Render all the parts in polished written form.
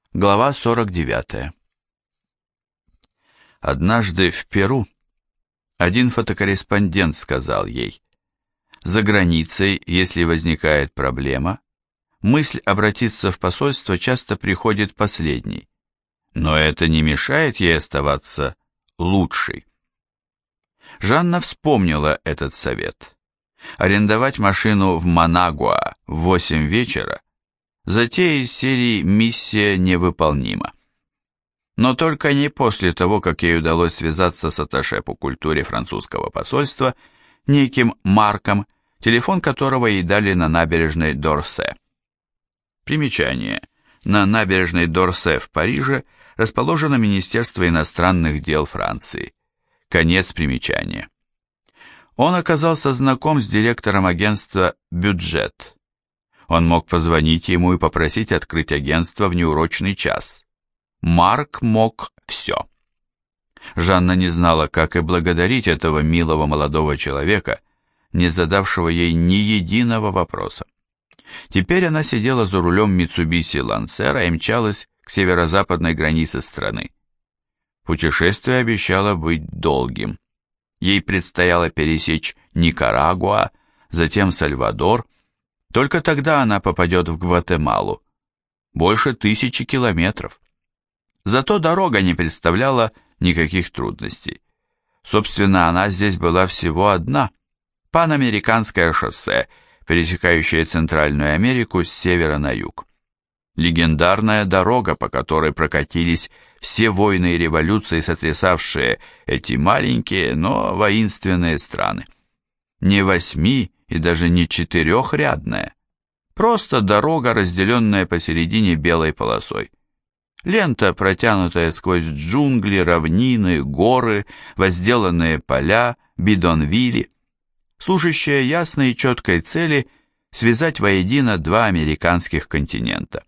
Глава 49. Однажды в Перу один фотокорреспондент сказал ей: «За границей, если возникает проблема, мысль обратиться в посольство часто приходит последней, но это не мешает ей оставаться лучшей». Жанна вспомнила этот совет. Арендовать машину в Манагуа в 8 вечера – затея из серии «Миссия невыполнима». Но только не после того, как ей удалось связаться с атташе по культуре французского посольства, неким Марком, телефон которого ей дали на набережной Дорсе. Примечание. На набережной Дорсе в Париже расположено Министерство иностранных дел Франции. Конец примечания. Он оказался знаком с директором агентства «Бюджет». Он мог позвонить ему и попросить открыть агентство в неурочный час. Марк мог все. Жанна не знала, как и благодарить этого милого молодого человека, не задавшего ей ни единого вопроса. Теперь она сидела за рулем Митсубиси Лансера и мчалась к северо-западной границе страны. Путешествие обещало быть долгим. Ей предстояло пересечь Никарагуа, затем Сальвадор. Только тогда она попадет в Гватемалу. Больше 1000 километров. Зато дорога не представляла никаких трудностей. Собственно, она здесь была всего одна. Панамериканское шоссе, пересекающее Центральную Америку с севера на юг. Легендарная дорога, по которой прокатились все войны и революции, сотрясавшие эти маленькие, но воинственные страны. Не 8- и даже не 4-рядная. Просто дорога, разделенная посередине белой полосой. Лента, протянутая сквозь джунгли, равнины, горы, возделанные поля, бидонвилли, служащая ясной и четкой цели связать воедино два американских континента.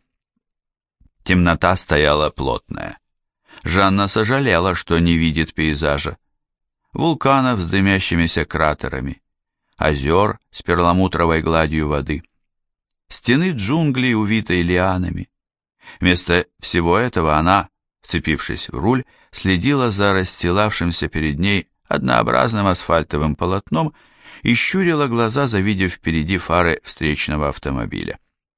Темнота стояла плотная. Жанна сожалела, что не видит пейзажа. Вулканов с дымящимися кратерами, озер с перламутровой гладью воды, стены джунглей, увитой лианами. Вместо всего этого она, вцепившись в руль, следила за расстилавшимся перед ней однообразным асфальтовым полотном и щурила глаза, завидев впереди фары встречного автомобиля.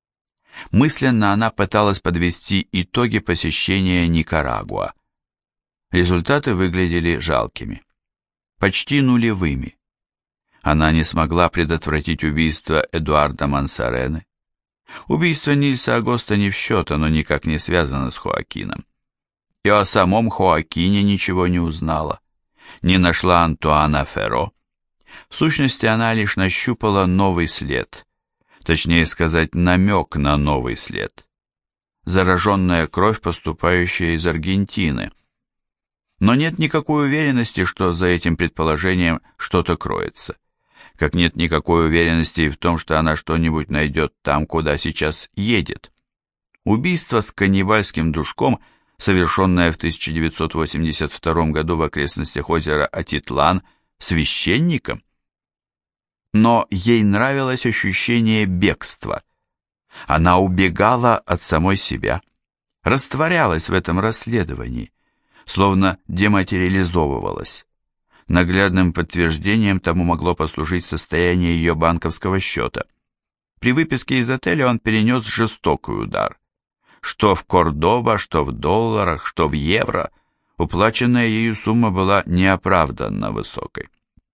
Мысленно она пыталась подвести итоги посещения Никарагуа. Результаты выглядели жалкими, почти нулевыми. Она не смогла предотвратить убийство Эдуарда Мансарены. Убийство Нильса Агоста не в счет, оно никак не связано с Хоакином. И о самом Хоакине ничего не узнала. Не нашла Антуана Ферро. В сущности, она лишь нащупала новый след. Точнее сказать, намек на новый след. Зараженная кровь, поступающая из Аргентины. Но нет никакой уверенности, что за этим предположением что-то кроется. Как нет никакой уверенности и в том, что она что-нибудь найдет там, куда сейчас едет. Убийство с каннибальским душком, совершенное в 1982 году в окрестностях озера Атитлан священником. Но ей нравилось ощущение бегства. Она убегала от самой себя, растворялась в этом расследовании, словно дематериализовывалась. Наглядным подтверждением тому могло послужить состояние ее банковского счета. При выписке из отеля он перенес жестокий удар. Что в Кордоба, что в долларах, что в евро, уплаченная ею сумма была неоправданно высокой.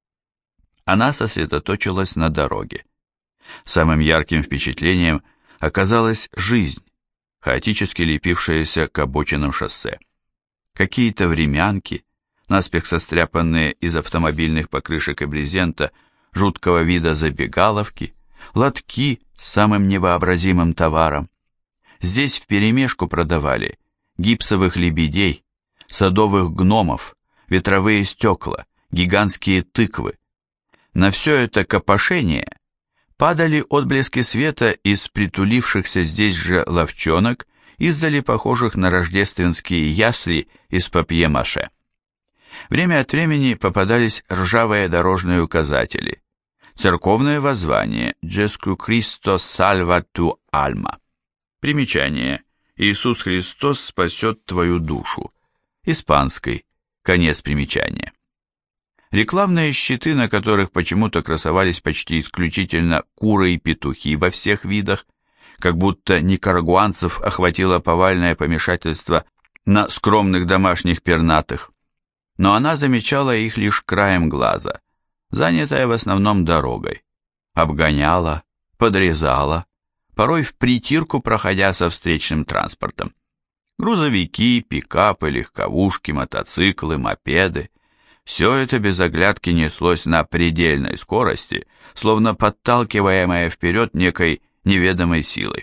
Она сосредоточилась на дороге. Самым ярким впечатлением оказалась жизнь, хаотически лепившаяся к обочинам шоссе. Какие-то времянки, наспех состряпанные из автомобильных покрышек и брезента, жуткого вида забегаловки, лотки с самым невообразимым товаром. Здесь вперемешку продавали гипсовых лебедей, садовых гномов, ветровые стекла, гигантские тыквы. На все это копошение падали отблески света из притулившихся здесь же лавчонок, издали похожих на рождественские ясли из папье-маше. Время от времени попадались ржавые дорожные указатели. Церковное воззвание «Джеску Кристо Сальва ту Альма». Примечание. «Иисус Христос спасет твою душу», испанской, конец примечания. Рекламные щиты, на которых почему-то красовались почти исключительно куры и петухи во всех видах, как будто никарагуанцев охватило повальное помешательство на скромных домашних пернатых. Но она замечала их лишь краем глаза, занятая в основном дорогой. Обгоняла, подрезала, порой в притирку проходя со встречным транспортом. Грузовики, пикапы, легковушки, мотоциклы, мопеды – все это без оглядки неслось на предельной скорости, словно подталкиваемое вперед некой неведомой силой.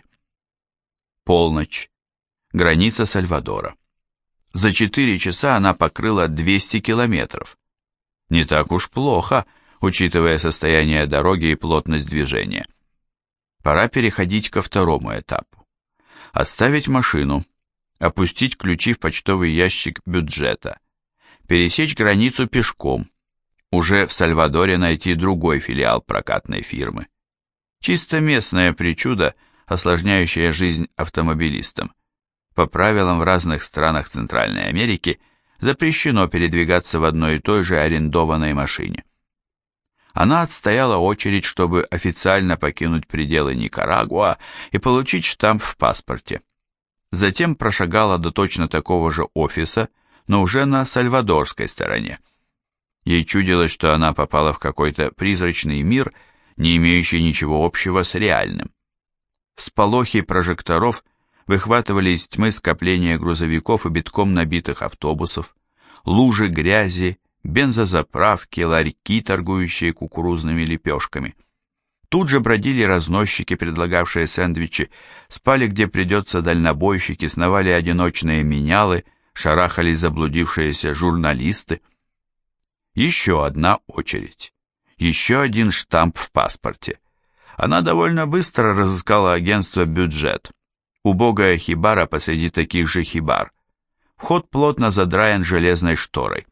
Полночь. Граница Сальвадора. За 4 часа она покрыла 200 километров. Не так уж плохо, учитывая состояние дороги и плотность движения. Пора переходить ко второму этапу. Оставить машину, опустить ключи в почтовый ящик бюджета, пересечь границу пешком, уже в Сальвадоре найти другой филиал прокатной фирмы. Чисто местная причуда, осложняющая жизнь автомобилистам. По правилам в разных странах Центральной Америки запрещено передвигаться в одной и той же арендованной машине. Она отстояла очередь, чтобы официально покинуть пределы Никарагуа и получить штамп в паспорте. Затем прошагала до точно такого же офиса, но уже на сальвадорской стороне. Ей чудилось, что она попала в какой-то призрачный мир, не имеющий ничего общего с реальным. Всполохи прожекторов выхватывали из тьмы скопления грузовиков и битком набитых автобусов, лужи грязи, бензозаправки, ларьки, торгующие кукурузными лепешками. Тут же бродили разносчики, предлагавшие сэндвичи, спали где придется дальнобойщики, сновали одиночные менялы, шарахались заблудившиеся журналисты. Еще одна очередь. Еще один штамп в паспорте. Она довольно быстро разыскала агентство «Бюджет». Убогая хибара посреди таких же хибар. Вход плотно задраен железной шторой.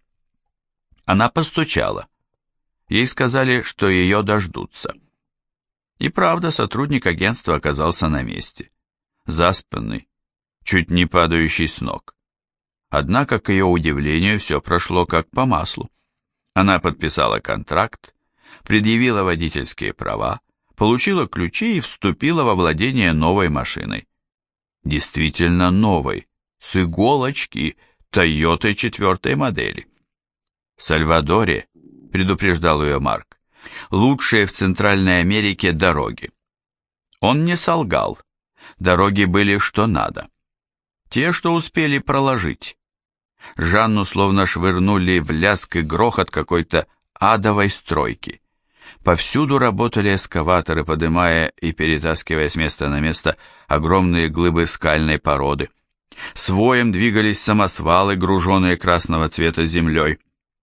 Она постучала. Ей сказали, что ее дождутся. И правда, сотрудник агентства оказался на месте. Заспанный, чуть не падающий с ног. Однако, к ее удивлению, все прошло как по маслу. Она подписала контракт, предъявила водительские права, получила ключи и вступила во владение новой машиной. Действительно новой, с иголочки, Тойотой 4-й модели. В Сальвадоре, предупреждал ее Марк, лучшие в Центральной Америке дороги. Он не солгал, дороги были что надо. Те, что успели проложить. Жанну словно швырнули в лязг и грохот какой-то адовой стройки. Повсюду работали эскаваторы, поднимая и перетаскивая с места на место огромные глыбы скальной породы. С воем двигались самосвалы, груженные красного цвета землей.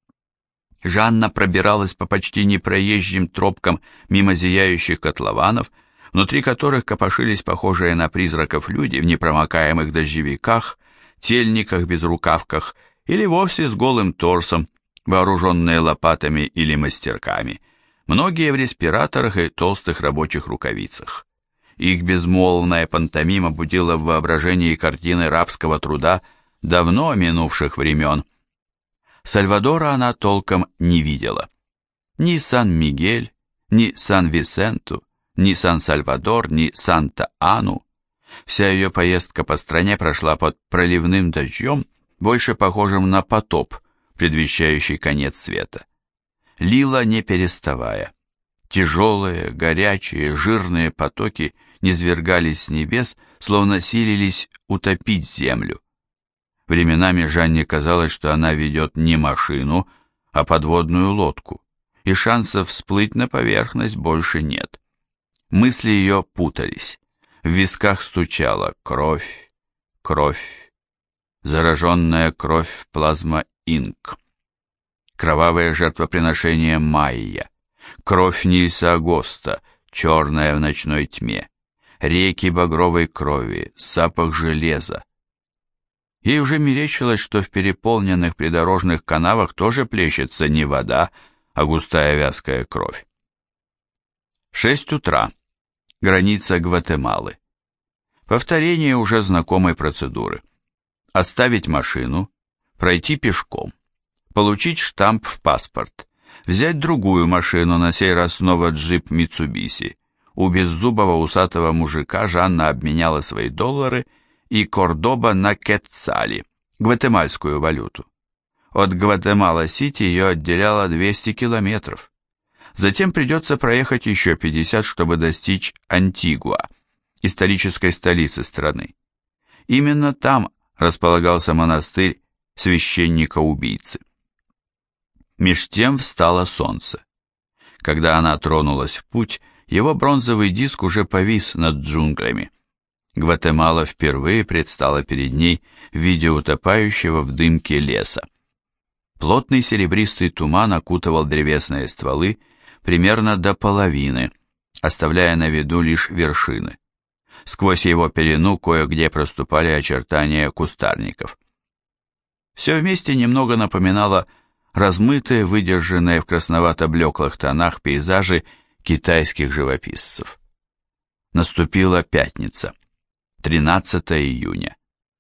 Жанна пробиралась по почти непроезжим тропкам мимо зияющих котлованов, внутри которых копошились похожие на призраков люди в непромокаемых дождевиках, тельниках, безрукавках или вовсе с голым торсом, вооруженные лопатами или мастерками, многие в респираторах и толстых рабочих рукавицах. Их безмолвная пантомима будила в воображении картины рабского труда давно минувших времен. Сальвадора она толком не видела. Ни Сан-Мигель, ни Сан-Висенту, ни Сан-Сальвадор, ни Санта-Ану. Вся ее поездка по стране прошла под проливным дождем, больше похожим на потоп, предвещающий конец света. Лило не переставая. Тяжелые, горячие, жирные потоки низвергались с небес, словно силились утопить землю. Временами Жанне казалось, что она ведет не машину, а подводную лодку, и шансов всплыть на поверхность больше нет. Мысли ее путались. В висках стучала кровь, кровь, зараженная кровь плазма-инк, кровавое жертвоприношение Майя, кровь Нильса Агоста, черная в ночной тьме, реки багровой крови, запах железа. Ей уже мерещилось, что в переполненных придорожных канавах тоже плещется не вода, а густая вязкая кровь. 6 утра. Граница Гватемалы. Повторение уже знакомой процедуры. Оставить машину, пройти пешком, получить штамп в паспорт, взять другую машину, на сей раз снова джип Митсубиси. У беззубого усатого мужика Жанна обменяла свои доллары и Кордоба на кецали, гватемальскую валюту. От Гватемала-Сити ее отделяло 200 километров. Затем придется проехать еще 50, чтобы достичь Антигуа, исторической столицы страны. Именно там располагался монастырь священника-убийцы. Меж тем встало солнце. Когда она тронулась в путь, его бронзовый диск уже повис над джунглями. Гватемала впервые предстала перед ней в виде утопающего в дымке леса. Плотный серебристый туман окутывал древесные стволы примерно до половины, оставляя на виду лишь вершины. Сквозь его пелену кое-где проступали очертания кустарников. Все вместе немного напоминало размытые, выдержанные в красновато-блеклых тонах пейзажи китайских живописцев. Наступила пятница, 13 июня.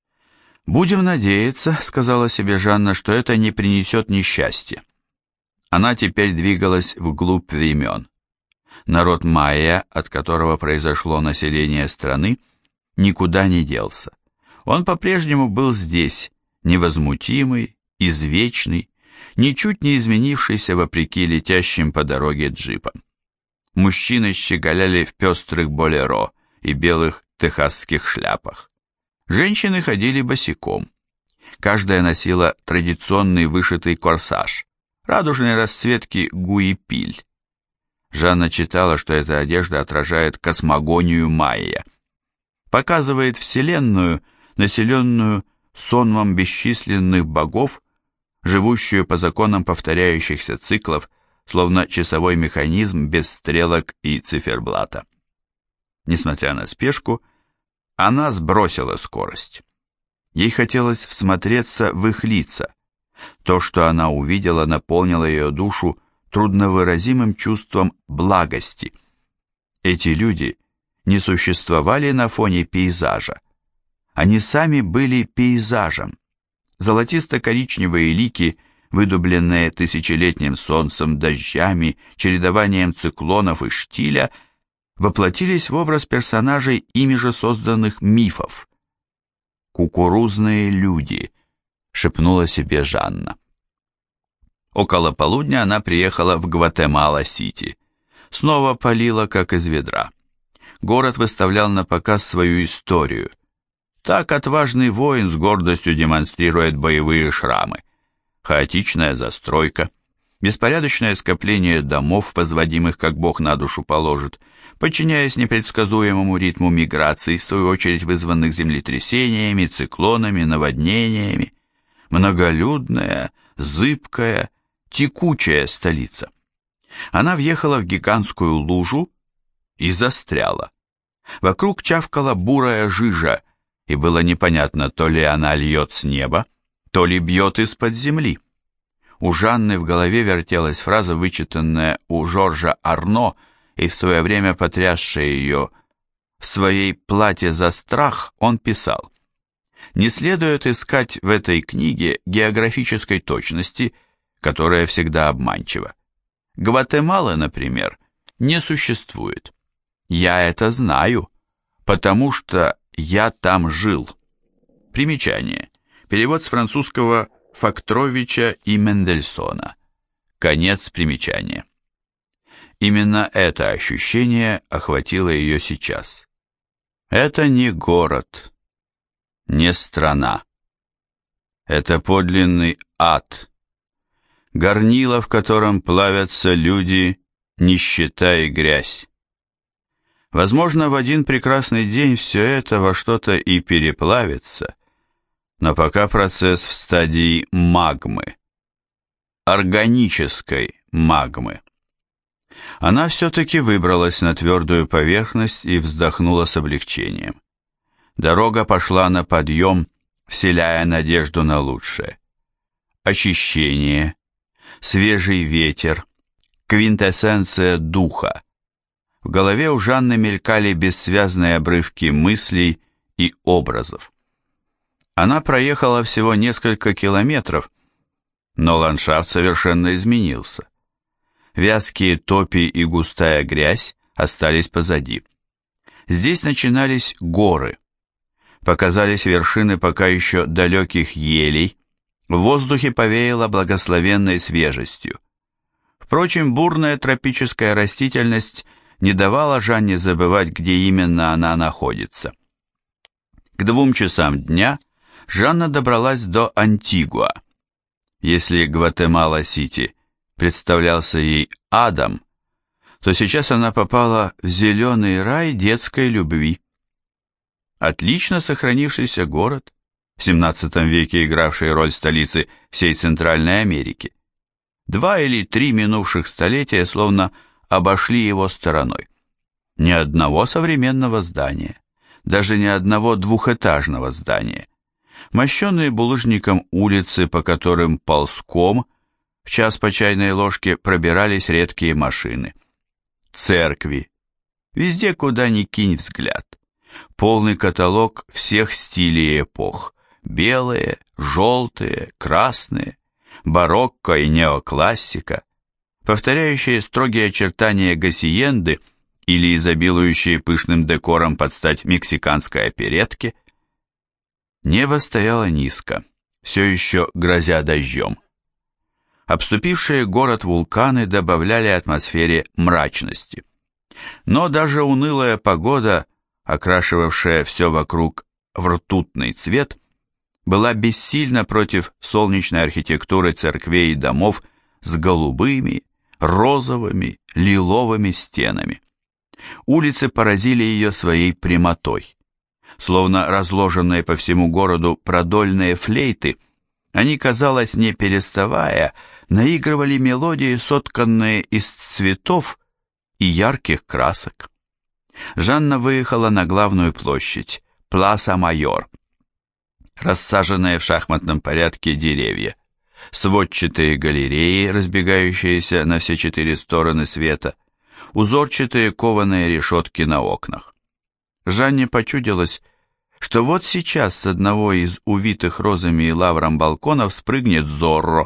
«Будем надеяться, — сказала себе Жанна, — что это не принесет несчастья». Она теперь двигалась вглубь времен. Народ майя, от которого произошло население страны, никуда не делся. Он по-прежнему был здесь, невозмутимый, извечный, ничуть не изменившийся вопреки летящим по дороге джипам. Мужчины щеголяли в пестрых болеро и белых техасских шляпах. Женщины ходили босиком. Каждая носила традиционный вышитый корсаж, радужной расцветки гуипиль. Жанна читала, что эта одежда отражает космогонию майя, показывает вселенную, населенную сонмом бесчисленных богов, живущую по законам повторяющихся циклов, словно часовой механизм без стрелок и циферблата. Несмотря на спешку, она сбросила скорость. Ей хотелось всмотреться в их лица. То, что она увидела, наполнило ее душу трудновыразимым чувством благости. Эти люди не существовали на фоне пейзажа. Они сами были пейзажем. Золотисто-коричневые лики, выдубленные тысячелетним солнцем, дождями, чередованием циклонов и штиля, воплотились в образ персонажей ими же созданных мифов. «Кукурузные люди», — шепнула себе Жанна. Около полудня она приехала в Гватемала-Сити. Снова палила, как из ведра. Город выставлял на показ свою историю. Так отважный воин с гордостью демонстрирует боевые шрамы. Хаотичная застройка, беспорядочное скопление домов, возводимых как Бог на душу положит, подчиняясь непредсказуемому ритму миграций, в свою очередь вызванных землетрясениями, циклонами, наводнениями. Многолюдная, зыбкая, текучая столица. Она въехала в гигантскую лужу и застряла. Вокруг чавкала бурая жижа, и было непонятно, то ли она льет с неба, то ли бьет из-под земли. У Жанны в голове вертелась фраза, вычитанная у Жоржа Арно и в свое время потрясшая ее. В своей «Плате за страх» он писал: «Не следует искать в этой книге географической точности, которая всегда обманчива. Гватемалы, например, не существует. Я это знаю, потому что я там жил». Примечание. Перевод с французского Фактровича и Мендельсона. Конец примечания. Именно это ощущение охватило ее сейчас. Это не город, не страна. Это подлинный ад. Горнило, в котором плавятся люди, нищета и грязь. Возможно, в один прекрасный день все это во что-то и переплавится, но пока процесс в стадии магмы, органической магмы. Она все-таки выбралась на твердую поверхность и вздохнула с облегчением. Дорога пошла на подъем, вселяя надежду на лучшее. Очищение, свежий ветер, квинтэссенция духа. В голове у Жанны мелькали бессвязные обрывки мыслей и образов. Она проехала всего несколько километров, но ландшафт совершенно изменился. Вязкие топи и густая грязь остались позади. Здесь начинались горы. Показались вершины пока еще далеких елей, в воздухе повеяло благословенной свежестью. Впрочем, бурная тропическая растительность не давала Жанне забывать, где именно она находится. К 2 часам дня Жанна добралась до Антигуа. Если Гватемала-Сити представлялся ей адом, то сейчас она попала в зеленый рай детской любви. Отлично сохранившийся город, в XVII веке игравший роль столицы всей Центральной Америки. 2 или 3 минувших столетия словно обошли его стороной. Ни одного современного здания, даже ни одного двухэтажного здания. Мощенные булыжником улицы, по которым ползком, в час по чайной ложке пробирались редкие машины. Церкви. Везде, куда ни кинь взгляд. Полный каталог всех стилей и эпох. Белые, желтые, красные, барокко и неоклассика, повторяющие строгие очертания гасиенды или изобилующие пышным декором под стать мексиканской оперетке. Небо стояло низко, все еще грозя дождем. Обступившие город вулканы добавляли атмосфере мрачности. Но даже унылая погода, окрашивавшая все вокруг в ртутный цвет, была бессильна против солнечной архитектуры церквей и домов с голубыми, розовыми, лиловыми стенами. Улицы поразили ее своей прямотой. Словно разложенные по всему городу продольные флейты, они, казалось, не переставая, наигрывали мелодии, сотканные из цветов и ярких красок. Жанна выехала на главную площадь, Пласа Майор. Рассаженные в шахматном порядке деревья, сводчатые галереи, разбегающиеся на все 4 стороны света, узорчатые кованые решетки на окнах. Жанне почудилось, что вот сейчас с одного из увитых розами и лавром балконов спрыгнет Зорро.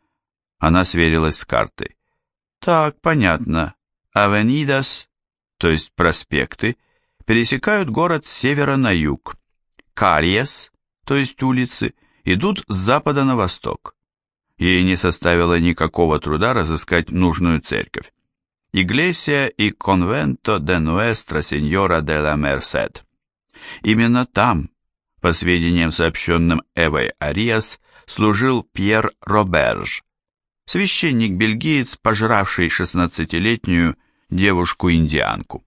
Она сверилась с картой. Так, понятно. Авенидас, то есть проспекты, пересекают город с севера на юг. Кальес, то есть улицы, идут с запада на восток. Ей не составило никакого труда разыскать нужную церковь. Иглесия и Конвенто де Нуэстра Сеньора де ла Мерсед. Именно там, по сведениям, сообщенным Эвой Ариас, служил Пьер Роберж, священник-бельгиец, пожравший 16-летнюю девушку-индианку.